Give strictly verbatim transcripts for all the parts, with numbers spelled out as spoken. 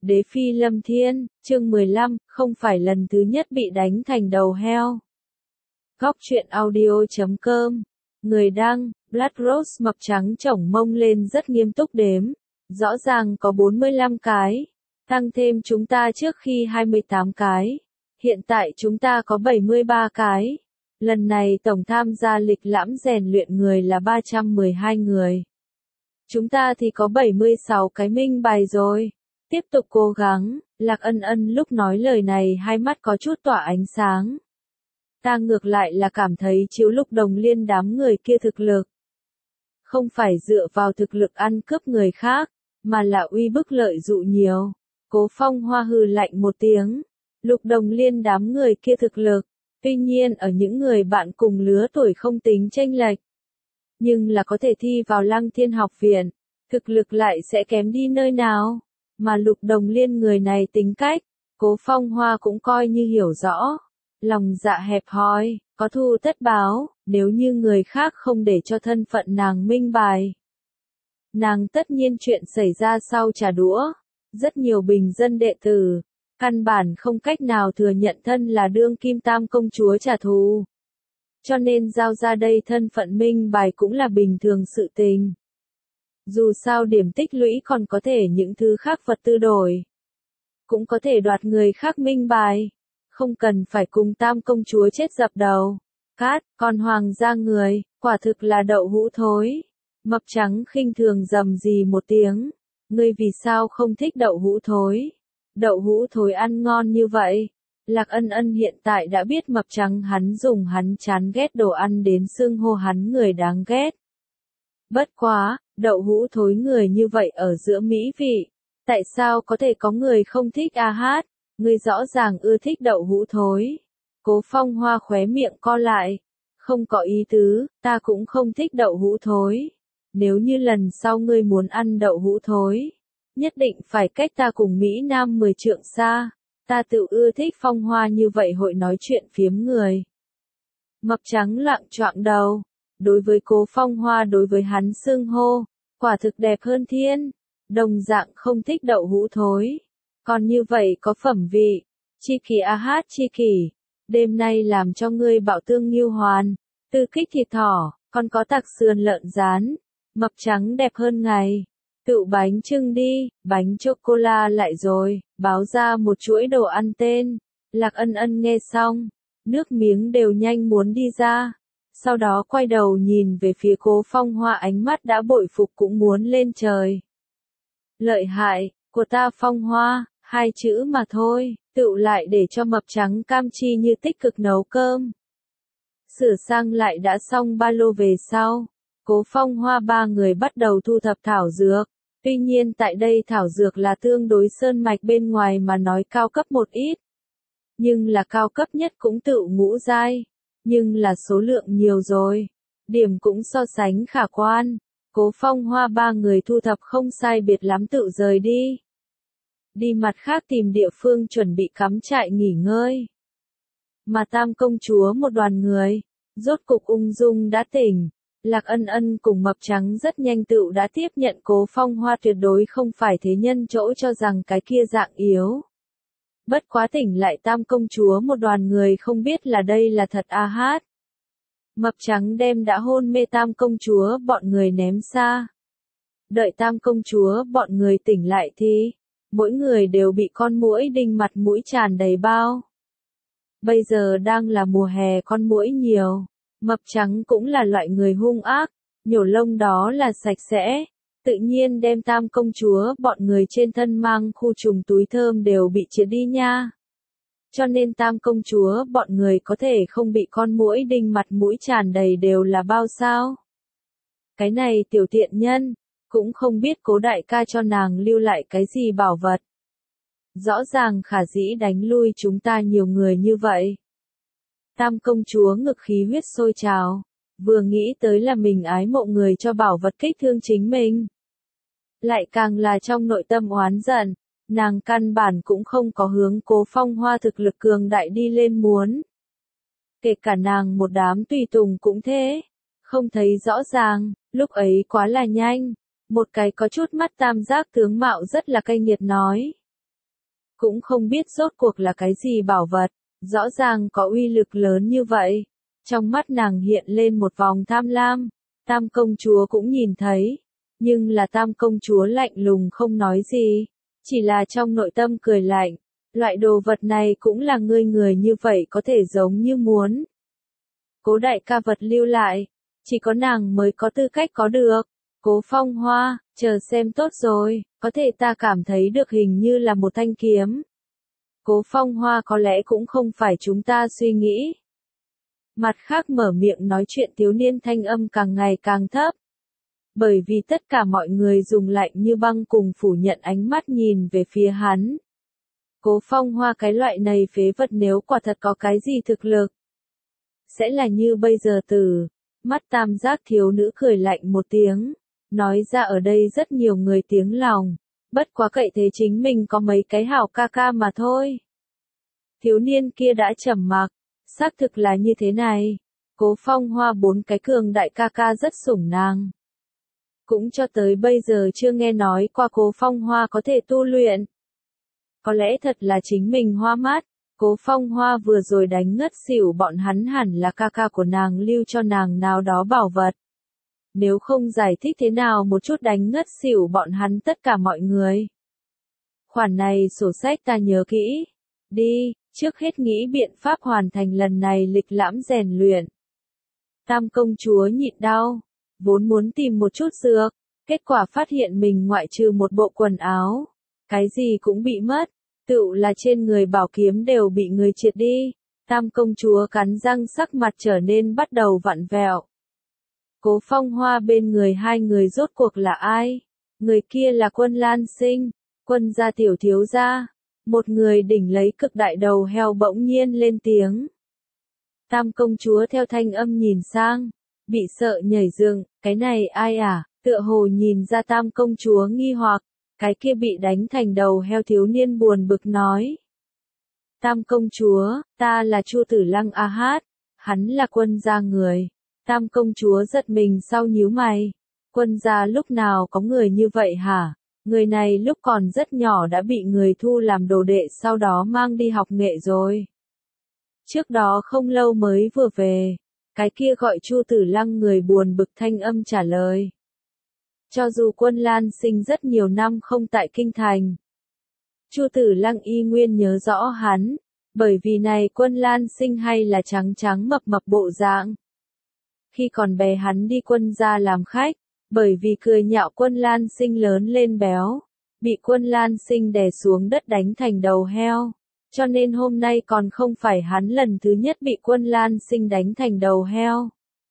Đế Phi Lâm Thiên, chương mười lăm, không phải lần thứ nhất bị đánh thành đầu heo. Góc truyện audio chấm com. Người đăng, Blood Rose mập trắng chổng mông lên rất nghiêm túc đếm. Rõ ràng có bốn mươi lăm cái. Tăng thêm chúng ta trước khi hai mươi tám cái. Hiện tại chúng ta có bảy mươi ba cái. Lần này tổng tham gia lịch lãm rèn luyện người là ba trăm mười hai người. Chúng ta thì có bảy mươi sáu cái minh bài rồi. Tiếp tục cố gắng, Lạc Ân Ân lúc nói lời này hai mắt có chút tỏa ánh sáng. Ta ngược lại là cảm thấy Chiếu Lục Đồng Liên đám người kia thực lực. Không phải dựa vào thực lực ăn cướp người khác, mà là uy bức lợi dụ nhiều. Cố Phong Hoa hừ lạnh một tiếng. Lục Đồng Liên đám người kia thực lực, tuy nhiên ở những người bạn cùng lứa tuổi không tính chênh lệch. Nhưng là có thể thi vào Lăng Thiên học viện, thực lực lại sẽ kém đi nơi nào. Mà Lục Đồng Liên người này tính cách, Cố Phong Hoa cũng coi như hiểu rõ. Lòng dạ hẹp hòi, có thù tất báo, nếu như người khác không để cho thân phận nàng minh bài. Nàng tất nhiên chuyện xảy ra sau trả đũa. Rất nhiều bình dân đệ tử, căn bản không cách nào thừa nhận thân là đương kim tam công chúa trả thù. Cho nên giao ra đây thân phận minh bài cũng là bình thường sự tình. Dù sao điểm tích lũy còn có thể những thứ khác vật tư đổi. Cũng có thể đoạt người khác minh bài. Không cần phải cùng tam công chúa chết dập đầu. Cát, còn hoàng gia người, quả thực là đậu hũ thối. Mập trắng khinh thường rầm rì một tiếng. Ngươi vì sao không thích đậu hũ thối? Đậu hũ thối ăn ngon như vậy. Lạc Ân Ân hiện tại đã biết mập trắng hắn dùng hắn chán ghét đồ ăn đến xưng hô hắn người đáng ghét. Bất quá, đậu hũ thối người như vậy ở giữa mỹ vị. Tại sao có thể có người không thích a hát? Ngươi rõ ràng ưa thích đậu hũ thối. Cố Phong Hoa khóe miệng co lại. Không có ý tứ, ta cũng không thích đậu hũ thối. Nếu như lần sau ngươi muốn ăn đậu hũ thối, nhất định phải cách ta cùng Mỹ Nam mười trượng xa. Ta tự ưa thích Phong Hoa như vậy hội nói chuyện phiếm người. Mập trắng lặng choạng đầu. Đối với Cố Phong Hoa đối với hắn xưng hô, quả thực đẹp hơn thiên. Đồng dạng không thích đậu hũ thối. Còn như vậy có phẩm vị. Chi kỳ a hát chi kỳ. Đêm nay làm cho ngươi bạo tương nghiêu hoàn. Tư kích thịt thỏ, còn có tạc sườn lợn rán. Mập trắng đẹp hơn ngày. Tự bánh trưng đi, bánh chocola lại rồi, báo ra một chuỗi đồ ăn tên. Lạc Ân Ân nghe xong, nước miếng đều nhanh muốn đi ra. Sau đó quay đầu nhìn về phía Cố Phong Hoa ánh mắt đã bội phục cũng muốn lên trời. Lợi hại, của ta Phong Hoa, hai chữ mà thôi, tự lại để cho mập trắng cam chi như tích cực nấu cơm. Sửa sang lại đã xong ba lô về sau. Cố Phong Hoa ba người bắt đầu thu thập thảo dược. Tuy nhiên tại đây thảo dược là tương đối sơn mạch bên ngoài mà nói cao cấp một ít. Nhưng là cao cấp nhất cũng tự ngũ giai. Nhưng là số lượng nhiều rồi. Điểm cũng so sánh khả quan. Cố Phong Hoa ba người thu thập không sai biệt lắm tự rời đi. Đi mặt khác tìm địa phương chuẩn bị cắm trại nghỉ ngơi. Mà tam công chúa một đoàn người, rốt cục ung dung đã tỉnh. Lạc Ân Ân cùng mập trắng rất nhanh tự đã tiếp nhận Cố Phong Hoa tuyệt đối không phải thế nhân chỗ cho rằng cái kia dạng yếu. Bất quá tỉnh lại tam công chúa một đoàn người không biết là đây là thật a hát. Mập trắng đem đã hôn mê tam công chúa bọn người ném xa. Đợi tam công chúa bọn người tỉnh lại thì, mỗi người đều bị con muỗi đinh mặt mũi tràn đầy bao. Bây giờ đang là mùa hè con muỗi nhiều. Mập trắng cũng là loại người hung ác, nhổ lông đó là sạch sẽ, tự nhiên đem tam công chúa bọn người trên thân mang khu trùng túi thơm đều bị triệt đi nha. Cho nên tam công chúa bọn người có thể không bị con muỗi đinh mặt mũi tràn đầy đều là bao sao. Cái này tiểu tiện nhân, cũng không biết Cố đại ca cho nàng lưu lại cái gì bảo vật. Rõ ràng khả dĩ đánh lui chúng ta nhiều người như vậy. Tam công chúa ngực khí huyết sôi trào, vừa nghĩ tới là mình ái mộ người cho bảo vật kích thương chính mình. Lại càng là trong nội tâm oán giận, nàng căn bản cũng không có hướng Cố Phong Hoa thực lực cường đại đi lên muốn. Kể cả nàng một đám tùy tùng cũng thế, không thấy rõ ràng, lúc ấy quá là nhanh, một cái có chút mắt tam giác tướng mạo rất là cay nghiệt nói. cũng không biết rốt cuộc là cái gì bảo vật, rõ ràng có uy lực lớn như vậy. Trong mắt nàng hiện lên một vòng tham lam, Tam công chúa cũng nhìn thấy, nhưng là Tam công chúa lạnh lùng không nói gì, chỉ là trong nội tâm cười lạnh, loại đồ vật này cũng là ngươi người như vậy có thể giống như muốn. Cố đại ca vật lưu lại, chỉ có nàng mới có tư cách có được. Cố Phong Hoa, chờ xem tốt rồi, có thể ta cảm thấy được hình như là một thanh kiếm. Cố Phong Hoa có lẽ cũng không phải chúng ta suy nghĩ. Mặt khác mở miệng nói chuyện thiếu niên thanh âm càng ngày càng thấp. Bởi vì tất cả mọi người dùng lạnh như băng cùng phủ nhận ánh mắt nhìn về phía hắn. Cố Phong Hoa cái loại này phế vật nếu quả thật có cái gì thực lực. Sẽ là như bây giờ từ, mắt tam giác thiếu nữ cười lạnh một tiếng, nói ra ở đây rất nhiều người tiếng lòng, bất quá cậy thế chính mình có mấy cái hảo ca ca mà thôi. Thiếu niên kia đã trầm mặc, xác thực là như thế này, Cố Phong Hoa bốn cái cường đại ca ca rất sủng nàng. Cũng cho tới bây giờ chưa nghe nói qua Cố Phong Hoa có thể tu luyện. Có lẽ thật là chính mình hoa mắt. Cố Phong Hoa vừa rồi đánh ngất xỉu bọn hắn hẳn là ca ca của nàng lưu cho nàng nào đó bảo vật. Nếu không giải thích thế nào một chút đánh ngất xỉu bọn hắn tất cả mọi người. Khoản này sổ sách ta nhớ kỹ. Đi, trước hết nghĩ biện pháp hoàn thành lần này lịch lãm rèn luyện. Tam công chúa nhịn đau, vốn muốn tìm một chút dược, kết quả phát hiện mình ngoại trừ một bộ quần áo, cái gì cũng bị mất. Tựu là trên người bảo kiếm đều bị người triệt đi, Tam công chúa cắn răng sắc mặt trở nên bắt đầu vặn vẹo. Cố Phong Hoa bên người hai người rốt cuộc là ai? Người kia là Quân Lan Sinh, Quân gia tiểu thiếu gia, một người đỉnh lấy cực đại đầu heo bỗng nhiên lên tiếng. Tam công chúa theo thanh âm nhìn sang, bị sợ nhảy dựng, cái này ai à, tựa hồ nhìn ra Tam công chúa nghi hoặc. Cái kia bị đánh thành đầu heo thiếu niên buồn bực nói. Tam công chúa, ta là Chu Tử Lăng A Hát, hắn là Quân gia người. Tam công chúa giật mình sau nhíu mày. Quân gia lúc nào có người như vậy hả? Người này lúc còn rất nhỏ đã bị người thu làm đồ đệ sau đó mang đi học nghệ rồi. Trước đó không lâu mới vừa về, cái kia gọi Chu Tử Lăng người buồn bực thanh âm trả lời. Cho dù Quân Lan Sinh rất nhiều năm không tại kinh thành, Chu Tử Lăng y nguyên nhớ rõ hắn, bởi vì này Quân Lan Sinh hay là trắng trắng mập mập bộ dạng. Khi còn bé hắn đi Quân gia làm khách, bởi vì cười nhạo Quân Lan Sinh lớn lên béo, bị Quân Lan Sinh đè xuống đất đánh thành đầu heo, cho nên hôm nay còn không phải hắn lần thứ nhất bị Quân Lan Sinh đánh thành đầu heo.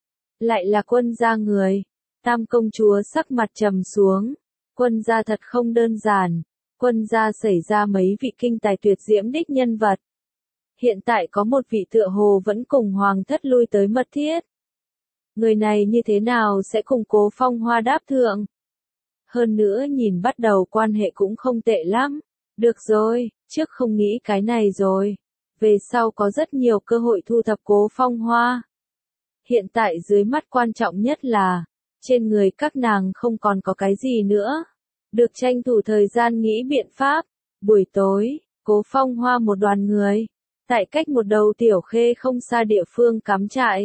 Lại là Quân gia người. Tam công chúa sắc mặt trầm xuống, Quân gia thật không đơn giản, Quân gia xảy ra mấy vị kinh tài tuyệt diễm đích nhân vật. Hiện tại có một vị tựa hồ vẫn cùng hoàng thất lui tới mật thiết. Người này như thế nào sẽ cùng Cố Phong Hoa đáp thượng? Hơn nữa nhìn bắt đầu quan hệ cũng không tệ lắm. Được rồi, trước không nghĩ cái này rồi. Về sau có rất nhiều cơ hội thu thập Cố Phong Hoa. Hiện tại dưới mắt quan trọng nhất là trên người các nàng không còn có cái gì nữa. Được tranh thủ thời gian nghĩ biện pháp. Buổi tối, Cố Phong Hoa một đoàn người, tại cách một đầu tiểu khê không xa địa phương cắm trại.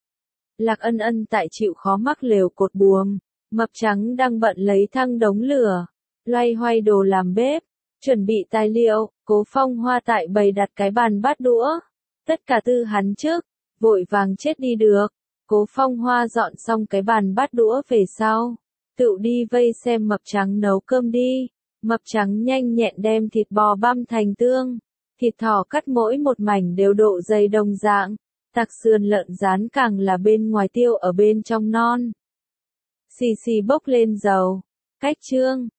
Lạc Ân Ân tại chịu khó mắc lều cột buồm, Mập Trắng đang bận lấy thăng đống lửa, loay hoay đồ làm bếp, chuẩn bị tài liệu. Cố Phong Hoa tại bày đặt cái bàn bát đũa, tất cả tư hắn trước, vội vàng chết đi được. Cố Phong Hoa dọn xong cái bàn bát đũa về sau, tự đi vây xem Mập Trắng nấu cơm đi. Mập Trắng nhanh nhẹn đem thịt bò băm thành tương, thịt thỏ cắt mỗi một mảnh đều độ dày đồng dạng, tặc sườn lợn rán càng là bên ngoài tiêu ở bên trong non. Xì xì bốc lên dầu, cách chương.